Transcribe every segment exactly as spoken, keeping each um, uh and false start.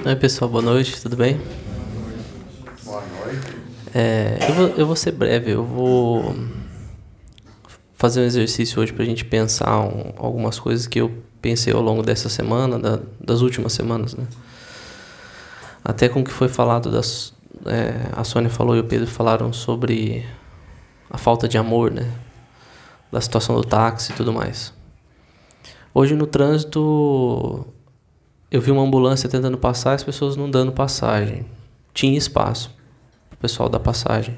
Oi pessoal, boa noite, tudo bem? Boa noite. É, eu, vou, eu vou ser breve, eu vou fazer um exercício hoje pra gente pensar um, algumas coisas que eu pensei ao longo dessa semana, da, das últimas semanas, né? Até com o que foi falado, das, é, a Sônia falou e o Pedro falaram sobre a falta de amor, né? Da situação do táxi e tudo mais. Hoje no trânsito eu vi uma ambulância tentando passar e as pessoas não dando passagem. Tinha espaço para o pessoal dar passagem.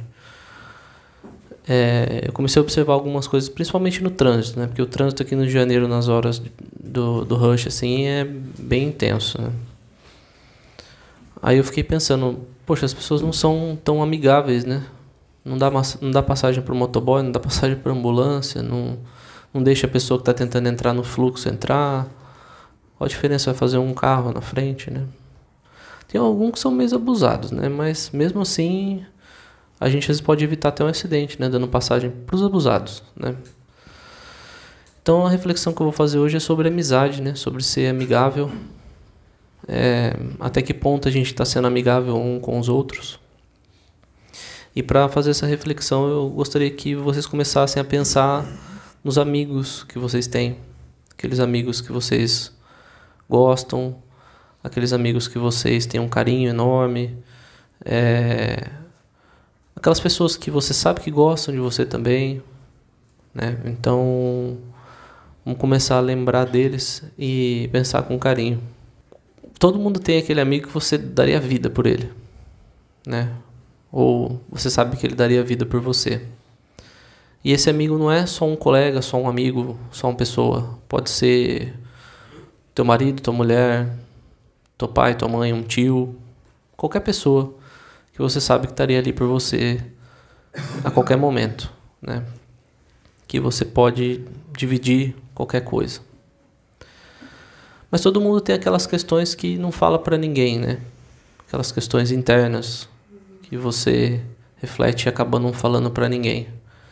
É, eu comecei a observar algumas coisas, principalmente no trânsito, né? Porque o trânsito aqui no Rio de Janeiro, nas horas do, do rush, assim, é bem intenso, né? Aí eu fiquei pensando, poxa, as pessoas não são tão amigáveis, né? Não dá, não dá passagem para o motoboy, não dá passagem para a ambulância, não, não deixa a pessoa que está tentando entrar no fluxo entrar. Qual a diferença vai fazer um carro na frente, né? Tem alguns que são meio abusados, né? Mas mesmo assim, a gente às vezes pode evitar até um acidente, né? Dando passagem para os abusados, né? Então a reflexão que eu vou fazer hoje é sobre amizade, né? Sobre ser amigável. É, até que ponto a gente está sendo amigável um com os outros. E para fazer essa reflexão, eu gostaria que vocês começassem a pensar nos amigos que vocês têm. Aqueles amigos que vocês gostam, aqueles amigos que vocês têm um carinho enorme, é, aquelas pessoas que você sabe que gostam de você também, né? Então, vamos começar a lembrar deles e pensar com carinho. Todo mundo tem aquele amigo que você daria vida por ele, né? Ou você sabe que ele daria vida por você. E esse amigo não é só um colega, só um amigo, só uma pessoa. Pode ser teu marido, tua mulher, teu pai, tua mãe, um tio, qualquer pessoa que você sabe que estaria ali por você a qualquer momento, né? Que você pode dividir qualquer coisa. Mas todo mundo tem aquelas questões que não fala para ninguém, né? Aquelas questões internas que você reflete e acaba não falando para ninguém.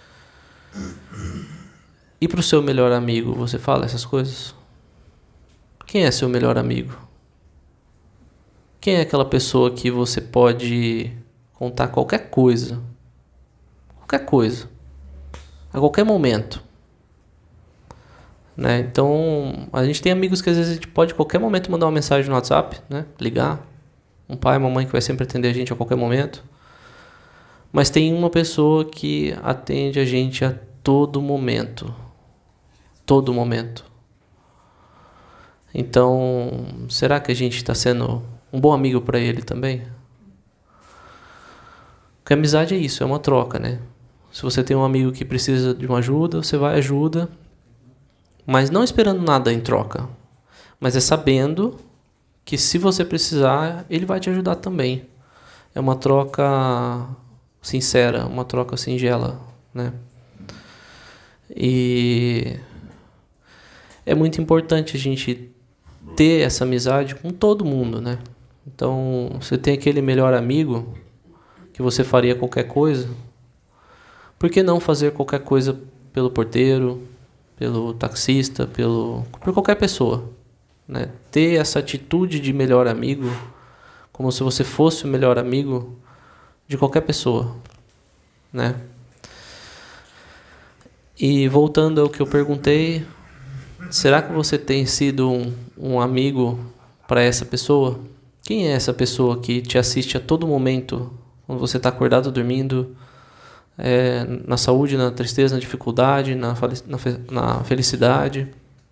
E pro seu melhor amigo, você fala essas coisas? Quem é seu melhor amigo? Quem é aquela pessoa que você pode contar qualquer coisa? Qualquer coisa. A qualquer momento. Né? Então, a gente tem amigos que às vezes a gente pode a qualquer momento mandar uma mensagem no WhatsApp, né? Ligar. Um pai, uma mãe que vai sempre atender a gente a qualquer momento. Mas tem uma pessoa que atende a gente a todo momento. Todo momento. Então, será que a gente está sendo um bom amigo para ele também? Porque a amizade é isso, é uma troca, né? Se você tem um amigo que precisa de uma ajuda, você vai e ajuda, mas não esperando nada em troca. Mas é sabendo que se você precisar, ele vai te ajudar também. É uma troca sincera, uma troca singela, né? E é muito importante a gente ter essa amizade com todo mundo, né? Então, você tem aquele melhor amigo que você faria qualquer coisa. Por que não fazer qualquer coisa pelo porteiro, pelo taxista, pelo por qualquer pessoa, né? Ter essa atitude de melhor amigo, como se você fosse o melhor amigo de qualquer pessoa, né? E voltando ao que eu perguntei, será que você tem sido um, um amigo para essa pessoa? Quem é essa pessoa que te assiste a todo momento, quando você está acordado, dormindo, é, na saúde, na tristeza, na dificuldade, na, na, na felicidade?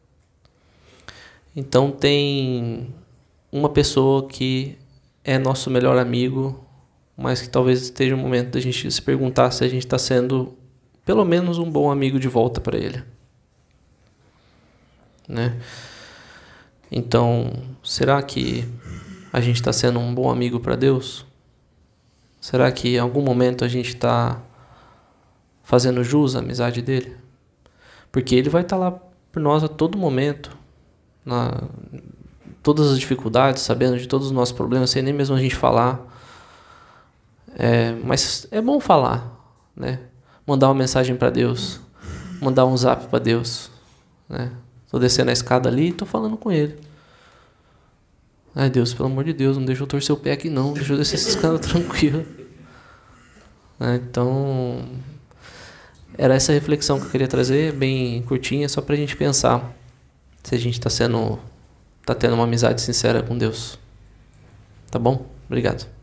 Então tem uma pessoa que é nosso melhor amigo, mas que talvez esteja o momento da gente se perguntar se a gente está sendo pelo menos um bom amigo de volta para ele. Né? Então, será que a gente está sendo um bom amigo para Deus? Será que em algum momento a gente está fazendo jus à amizade dele? Porque ele vai estar lá por nós a todo momento, na todas as dificuldades, sabendo de todos os nossos problemas, sem nem mesmo a gente falar. É, mas é bom falar, né? Mandar uma mensagem para Deus, mandar um zap para Deus, né? Tô descendo a escada ali e tô falando com ele. Ai, Deus, pelo amor de Deus, não deixa eu torcer o pé aqui não, deixa eu descer esses caras tranquilo. É, então, era essa reflexão que eu queria trazer, bem curtinha, só pra gente pensar se a gente tá sendo, tá tendo uma amizade sincera com Deus. Tá bom? Obrigado.